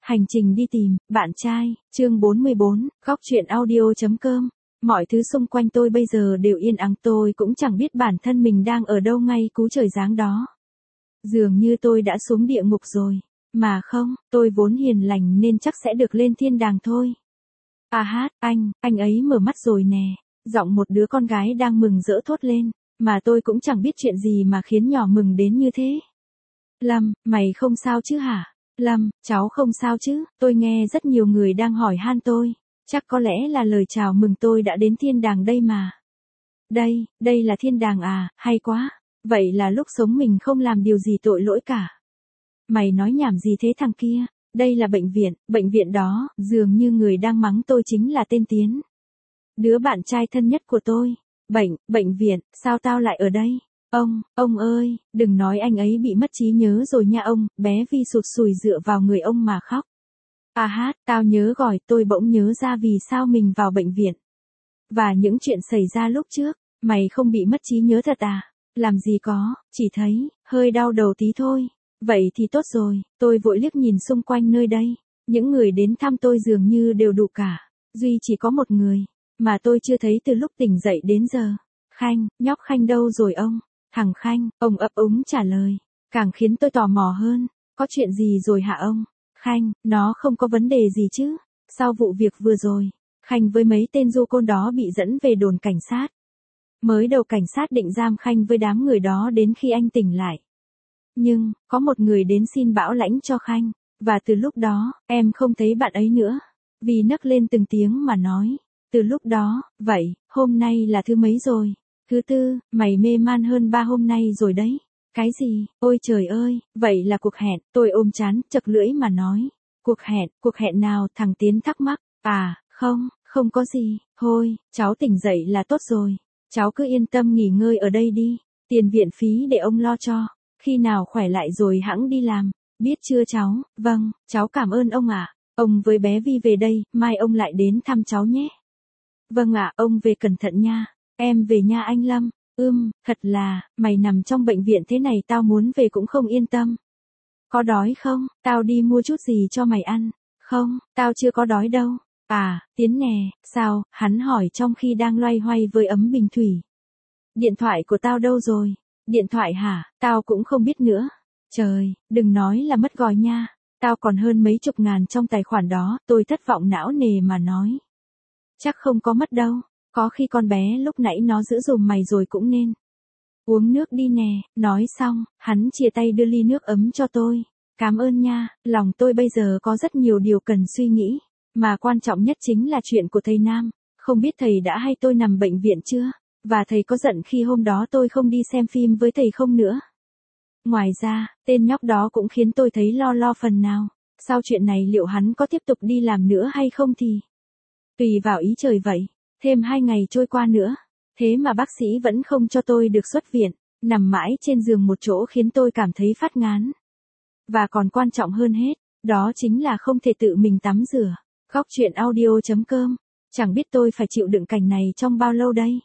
Hành trình đi tìm, bạn trai, chương 44, góc truyện audio.com. Mọi thứ xung quanh tôi bây giờ đều yên ắng, tôi cũng chẳng biết bản thân mình đang ở đâu ngay cú trời giáng đó. Dường như tôi đã xuống địa ngục rồi. Mà không, tôi vốn hiền lành nên chắc sẽ được lên thiên đàng thôi. À hát, anh ấy mở mắt rồi nè. Giọng một đứa con gái đang mừng rỡ thốt lên, mà tôi cũng chẳng biết chuyện gì mà khiến nhỏ mừng đến như thế. Lâm, mày không sao chứ hả? Lâm, cháu không sao chứ? Tôi nghe rất nhiều người đang hỏi han tôi. Chắc có lẽ là lời chào mừng tôi đã đến thiên đàng đây mà. Đây là thiên đàng à, hay quá. Vậy là lúc sống mình không làm điều gì tội lỗi cả. Mày nói nhảm gì thế thằng kia? Đây là bệnh viện đó, dường như người đang mắng tôi chính là tên Tiến. Đứa bạn trai thân nhất của tôi. Bệnh viện, sao tao lại ở đây? Ông ơi, đừng nói anh ấy bị mất trí nhớ rồi nha ông, bé Vi sụt sùi dựa vào người ông mà khóc. À hát, tao nhớ rồi, tôi bỗng nhớ ra vì sao mình vào bệnh viện. Và những chuyện xảy ra lúc trước, mày không bị mất trí nhớ thật à? Làm gì có, chỉ thấy, hơi đau đầu tí thôi. Vậy thì tốt rồi, tôi vội liếc nhìn xung quanh nơi đây. Những người đến thăm tôi dường như đều đủ cả. Duy chỉ có một người, mà tôi chưa thấy từ lúc tỉnh dậy đến giờ. Khanh, nhóc Khanh đâu rồi ông? Thằng Khanh, ông ấp úng trả lời. Càng khiến tôi tò mò hơn. Có chuyện gì rồi hả ông? Khanh, nó không có vấn đề gì chứ? Sau vụ việc vừa rồi, Khanh với mấy tên du côn đó bị dẫn về đồn cảnh sát. Mới đầu cảnh sát định giam Khanh với đám người đó đến khi anh tỉnh lại. Nhưng, có một người đến xin bảo lãnh cho Khanh. Và từ lúc đó, em không thấy bạn ấy nữa. Vì nấc lên từng tiếng mà nói. Từ lúc đó, vậy, hôm nay là thứ mấy rồi? Thứ tư, mày mê man hơn 3 hôm nay rồi đấy. Cái gì? Ôi trời ơi, vậy là cuộc hẹn. Tôi ôm trán, chật lưỡi mà nói. Cuộc hẹn nào? Thằng Tiến thắc mắc. À, không có gì. Thôi, cháu tỉnh dậy là tốt rồi. Cháu cứ yên tâm nghỉ ngơi ở đây đi. Tiền viện phí để ông lo cho. Khi nào khỏe lại rồi hẵng đi làm. Biết chưa cháu? Vâng, cháu cảm ơn ông ạ. Ông với bé Vi về đây, mai ông lại đến thăm cháu nhé. Vâng ạ, ông về cẩn thận nha. Em về nha anh Lâm. Thật là, mày nằm trong bệnh viện thế này tao muốn về cũng không yên tâm. Có đói không? Tao đi mua chút gì cho mày ăn. Không, tao chưa có đói đâu. À, Tiến nè, sao? Hắn hỏi trong khi đang loay hoay với ấm bình thủy. Điện thoại của tao đâu rồi? Điện thoại hả? Tao cũng không biết nữa. Trời, đừng nói là mất gọi nha. Tao còn hơn mấy chục ngàn trong tài khoản đó, tôi thất vọng não nề mà nói. Chắc không có mất đâu. Có khi con bé lúc nãy nó giữ dùm mày rồi cũng nên. Uống nước đi nè, nói xong, hắn chia tay đưa ly nước ấm cho tôi. Cảm ơn nha, lòng tôi bây giờ có rất nhiều điều cần suy nghĩ. Mà quan trọng nhất chính là chuyện của thầy Nam. Không biết thầy đã hay tôi nằm bệnh viện chưa? Và thầy có giận khi hôm đó tôi không đi xem phim với thầy không nữa? Ngoài ra, tên nhóc đó cũng khiến tôi thấy lo phần nào. Sau chuyện này liệu hắn có tiếp tục đi làm nữa hay không thì tùy vào ý trời vậy. Thêm 2 ngày trôi qua nữa. Thế mà bác sĩ vẫn không cho tôi được xuất viện. Nằm mãi trên giường một chỗ khiến tôi cảm thấy phát ngán. Và còn quan trọng hơn hết, đó chính là không thể tự mình tắm rửa. Góc truyện audio.com. Chẳng biết tôi phải chịu đựng cảnh này trong bao lâu đây.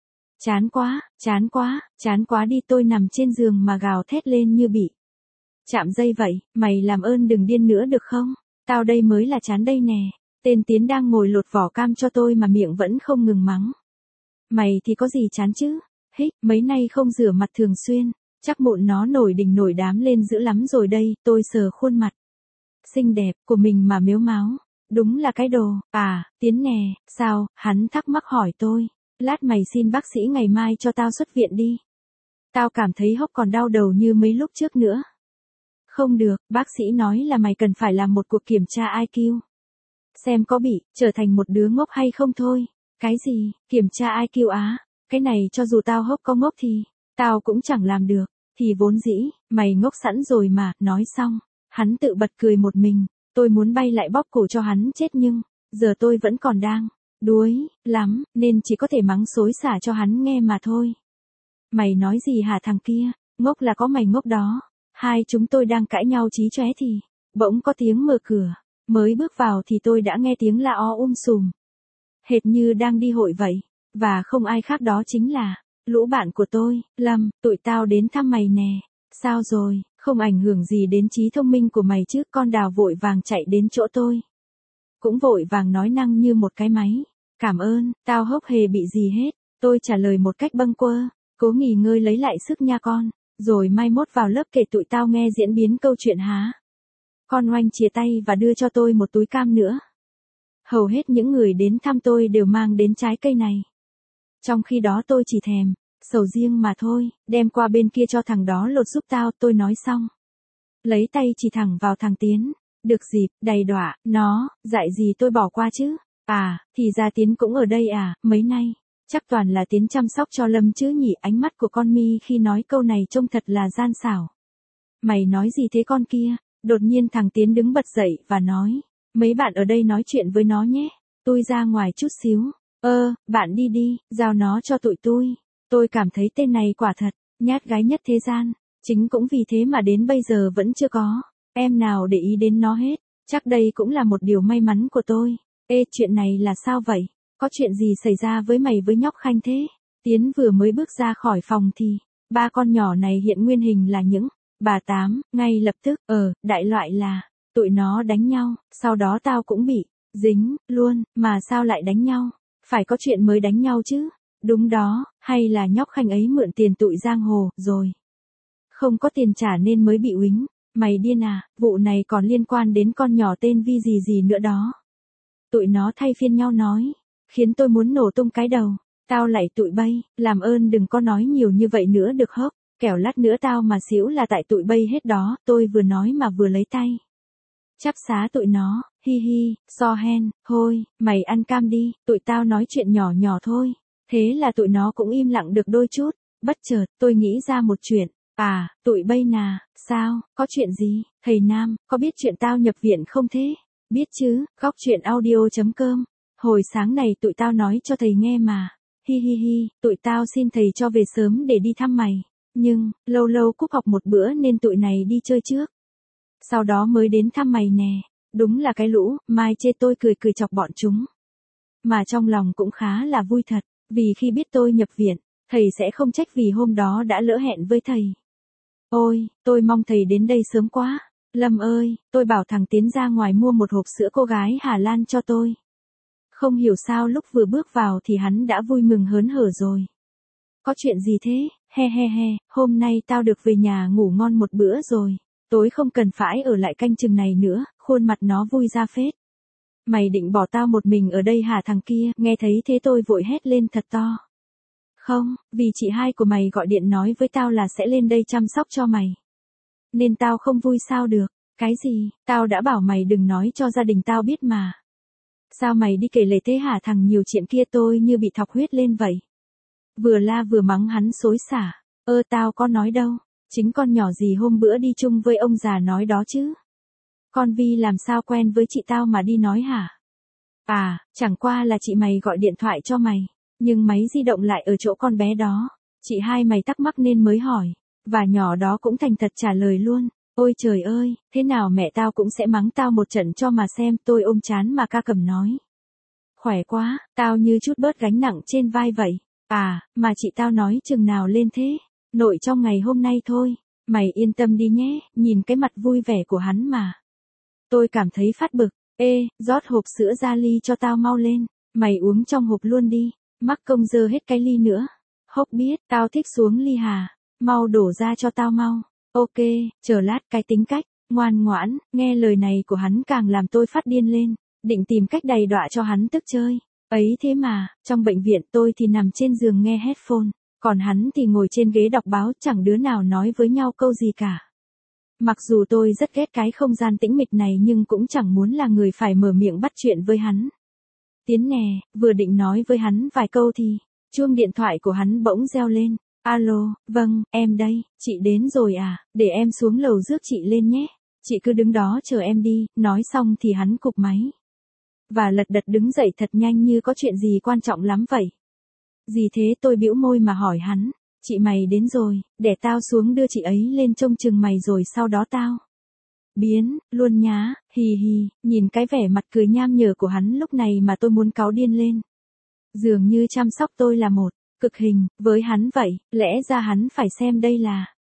Chán quá đi, tôi nằm trên giường mà gào thét lên như bị chạm dây vậy. Mày làm ơn đừng điên nữa được không? Tao đây mới là chán đây nè. Tên Tiến đang ngồi lột vỏ cam cho tôi mà miệng vẫn không ngừng mắng. Mày thì có gì chán chứ? Mấy nay không rửa mặt thường xuyên. Chắc mụn nó nổi đỉnh nổi đám lên dữ lắm rồi đây. Tôi sờ khuôn mặt xinh đẹp của mình mà mếu máo. Đúng là cái đồ. À, Tiến nè, sao? Hắn thắc mắc hỏi tôi. Lát mày xin bác sĩ ngày mai cho tao xuất viện đi. Tao cảm thấy hốc còn đau đầu như mấy lúc trước nữa. Không được, bác sĩ nói là mày cần phải làm một cuộc kiểm tra IQ. Xem có bị trở thành một đứa ngốc hay không thôi. Cái gì? Kiểm tra IQ á? Cái này cho dù tao hốc có ngốc thì tao cũng chẳng làm được. Thì vốn dĩ, mày ngốc sẵn rồi mà. Nói xong, hắn tự bật cười một mình. Tôi muốn bay lại bóp cổ cho hắn chết nhưng giờ tôi vẫn còn đang đuối lắm, nên chỉ có thể mắng xối xả cho hắn nghe mà thôi. Mày nói gì hả thằng kia? Ngốc là có mày ngốc đó. Hai chúng tôi đang cãi nhau chí chóe thì bỗng có tiếng mở cửa. Mới bước vào thì tôi đã nghe tiếng la ó sùm. Hệt như đang đi hội vậy. Và không ai khác đó chính là lũ bạn của tôi. Lâm, tụi tao đến thăm mày nè. Sao rồi? Không ảnh hưởng gì đến trí thông minh của mày chứ. Con Đào vội vàng chạy đến chỗ tôi. Cũng vội vàng nói năng như một cái máy. Cảm ơn, tao hốc hề bị gì hết. Tôi trả lời một cách bâng quơ. Cố nghỉ ngơi lấy lại sức nha con. Rồi mai mốt vào lớp kể tụi tao nghe diễn biến câu chuyện há. Con Oanh chia tay và đưa cho tôi một túi cam nữa. Hầu hết những người đến thăm tôi đều mang đến trái cây này. Trong khi đó tôi chỉ thèm sầu riêng mà thôi. Đem qua bên kia cho thằng đó lột giúp tao. Tôi nói xong. Lấy tay chỉ thẳng vào thằng Tiến. Được dịp, đầy đọa, nó, dạy gì tôi bỏ qua chứ. À, thì ra Tiến cũng ở đây à, mấy nay. Chắc toàn là Tiến chăm sóc cho Lâm chứ nhỉ. Ánh mắt của con Mi khi nói câu này trông thật là gian xảo. Mày nói gì thế con kia? Đột nhiên thằng Tiến đứng bật dậy và nói. Mấy bạn ở đây nói chuyện với nó nhé. Tôi ra ngoài chút xíu. Bạn đi đi, giao nó cho tụi tôi. Tôi cảm thấy tên này quả thật, nhát gái nhất thế gian. Chính cũng vì thế mà đến bây giờ vẫn chưa có em nào để ý đến nó hết. Chắc đây cũng là một điều may mắn của tôi. Ê, chuyện này là sao vậy? Có chuyện gì xảy ra với mày với nhóc Khanh thế? Tiến vừa mới bước ra khỏi phòng thì, ba con nhỏ này hiện nguyên hình là những bà Tám, ngay lập tức, đại loại là, tụi nó đánh nhau, sau đó tao cũng bị dính luôn, mà sao lại đánh nhau? Phải có chuyện mới đánh nhau chứ? Đúng đó, hay là nhóc Khanh ấy mượn tiền tụi giang hồ, rồi không có tiền trả nên mới bị uýnh. Mày điên à, vụ này còn liên quan đến con nhỏ tên Vi gì gì nữa đó. Tụi nó thay phiên nhau nói, khiến tôi muốn nổ tung cái đầu. Tao lại tụi bay, làm ơn đừng có nói nhiều như vậy nữa được hốc, kẻo lát nữa tao mà xỉu là tại tụi bay hết đó. Tôi vừa nói mà vừa lấy tay chắp xá tụi nó, hi hi, so hen, thôi, mày ăn cam đi, tụi tao nói chuyện nhỏ nhỏ thôi. Thế là tụi nó cũng im lặng được đôi chút. Bất chợt, tôi nghĩ ra một chuyện. À, tụi bay nà, sao, có chuyện gì? Thầy Nam, có biết chuyện tao nhập viện không thế? Biết chứ, góc chuyện audio.com. Hồi sáng này tụi tao nói cho thầy nghe mà. Hi hi hi, tụi tao xin thầy cho về sớm để đi thăm mày. Nhưng, lâu lâu cúp học một bữa nên tụi này đi chơi trước. Sau đó mới đến thăm mày nè. Đúng là cái lũ, mai chê tôi cười cười chọc bọn chúng. Mà trong lòng cũng khá là vui thật, vì khi biết tôi nhập viện, thầy sẽ không trách vì hôm đó đã lỡ hẹn với thầy. Ôi, tôi mong thầy đến đây sớm quá. Lâm ơi, tôi bảo thằng Tiến ra ngoài mua một hộp sữa cô gái Hà Lan cho tôi. Không hiểu sao lúc vừa bước vào thì hắn đã vui mừng hớn hở rồi. Có chuyện gì thế? He he he, hôm nay tao được về nhà ngủ ngon một bữa rồi. Tối không cần phải ở lại canh chừng này nữa, khuôn mặt nó vui ra phết. Mày định bỏ tao một mình ở đây hả thằng kia? Nghe thấy thế tôi vội hét lên thật to. Không, vì chị hai của mày gọi điện nói với tao là sẽ lên đây chăm sóc cho mày. Nên tao không vui sao được. Cái gì? Tao đã bảo mày đừng nói cho gia đình tao biết mà. Sao mày đi kể lể thế hả thằng nhiều chuyện kia? Tôi như bị thọc huyết lên vậy. Vừa la vừa mắng hắn xối xả. Tao có nói đâu. Chính con nhỏ gì hôm bữa đi chung với ông già nói đó chứ. Con Vi làm sao quen với chị tao mà đi nói hả? À, chẳng qua là chị mày gọi điện thoại cho mày. Nhưng máy di động lại ở chỗ con bé đó. Chị hai mày thắc mắc nên mới hỏi. Và nhỏ đó cũng thành thật trả lời luôn. Ôi trời ơi, thế nào mẹ tao cũng sẽ mắng tao một trận cho mà xem. Tôi ôm chán mà ca cầm nói. Khỏe quá, tao như chút bớt gánh nặng trên vai vậy. À, mà chị tao nói chừng nào lên thế? Nội trong ngày hôm nay thôi. Mày yên tâm đi nhé, nhìn cái mặt vui vẻ của hắn mà. Tôi cảm thấy phát bực. Rót hộp sữa ra ly cho tao mau lên. Mày uống trong hộp luôn đi. Mắc công dơ hết cái ly nữa. Hốc biết, tao thích xuống ly hà. Mau đổ ra cho tao mau. Ok, chờ lát cái tính cách. Ngoan ngoãn, nghe lời này của hắn càng làm tôi phát điên lên. Định tìm cách đầy đọa cho hắn tức chơi. Ấy thế mà, trong bệnh viện tôi thì nằm trên giường nghe headphone. Còn hắn thì ngồi trên ghế đọc báo, chẳng đứa nào nói với nhau câu gì cả. Mặc dù tôi rất ghét cái không gian tĩnh mịch này nhưng cũng chẳng muốn là người phải mở miệng bắt chuyện với hắn. Tiến nè, vừa định nói với hắn vài câu thì, chuông điện thoại của hắn bỗng reo lên. Alo, vâng, em đây, chị đến rồi à, để em xuống lầu rước chị lên nhé. Chị cứ đứng đó chờ em đi, nói xong thì hắn cụp máy. Và lật đật đứng dậy thật nhanh như có chuyện gì quan trọng lắm vậy. Gì thế? Tôi bĩu môi mà hỏi hắn. Chị mày đến rồi, để tao xuống đưa chị ấy lên trông chừng mày rồi sau đó tao biến luôn nhá. Hì hì, nhìn cái vẻ mặt cười nham nhở của hắn lúc này mà tôi muốn cáu điên lên. Dường như chăm sóc tôi là một cực hình với hắn vậy, lẽ ra hắn phải xem đây là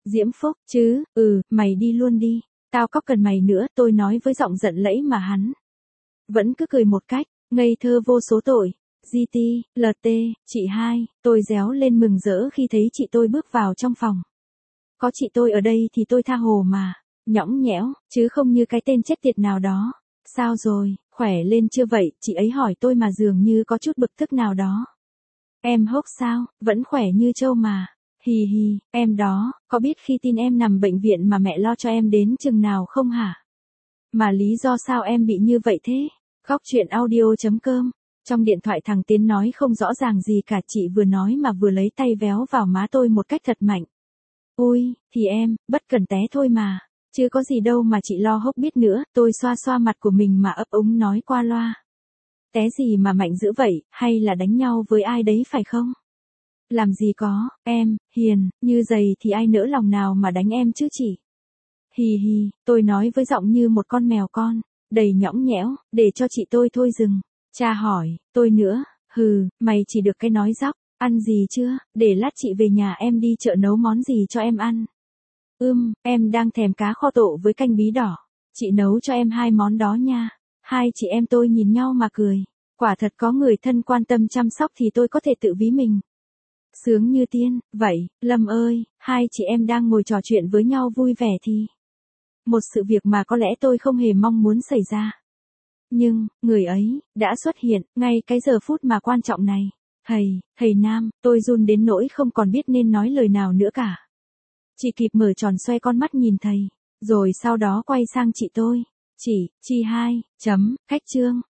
Diễm Phúc, mày đi luôn đi. Tao có cần mày nữa, tôi nói với giọng giận lẫy mà hắn vẫn cứ cười một cách ngây thơ vô số tội. GT, LT, chị hai, tôi réo lên mừng rỡ khi thấy chị tôi bước vào trong phòng. Có chị tôi ở đây thì tôi tha hồ mà, nhõng nhẽo, chứ không như cái tên chết tiệt nào đó. Sao rồi, khỏe lên chưa vậy, chị ấy hỏi tôi mà dường như có chút bực tức nào đó. Em Hốc sao, vẫn khỏe như trâu mà. Hì hì, em đó, có biết khi tin em nằm bệnh viện mà mẹ lo cho em đến chừng nào không hả? Mà lý do sao em bị như vậy thế? Góc chuyện audio.com. Trong điện thoại thằng Tiến nói không rõ ràng gì cả, chị vừa nói mà vừa lấy tay véo vào má tôi một cách thật mạnh. Ui, thì em, bất cần té thôi mà. Chứ có gì đâu mà chị lo hốc biết nữa, tôi xoa xoa mặt của mình mà ấp úng nói qua loa. Té gì mà mạnh dữ vậy, hay là đánh nhau với ai đấy phải không? Làm gì có, em, hiền, như giày thì ai nỡ lòng nào mà đánh em chứ chị. Hì hì, tôi nói với giọng như một con mèo con, đầy nhõng nhẽo, để cho chị tôi thôi dừng. Cha hỏi, tôi nữa, mày chỉ được cái nói dóc, ăn gì chưa, để lát chị về nhà em đi chợ nấu món gì cho em ăn. Em đang thèm cá kho tộ với canh bí đỏ, chị nấu cho em 2 món đó nha. Hai chị em tôi nhìn nhau mà cười, quả thật có người thân quan tâm chăm sóc thì tôi có thể tự ví mình sướng như tiên. Vậy, Lâm ơi, hai chị em đang ngồi trò chuyện với nhau vui vẻ thì một sự việc mà có lẽ tôi không hề mong muốn xảy ra. Nhưng, người ấy, đã xuất hiện, ngay cái giờ phút mà quan trọng này. Thầy Nam, tôi run đến nỗi không còn biết nên nói lời nào nữa cả. Chỉ kịp mở tròn xoe con mắt nhìn thầy, rồi sau đó quay sang chị tôi. Chị hai, khách trương,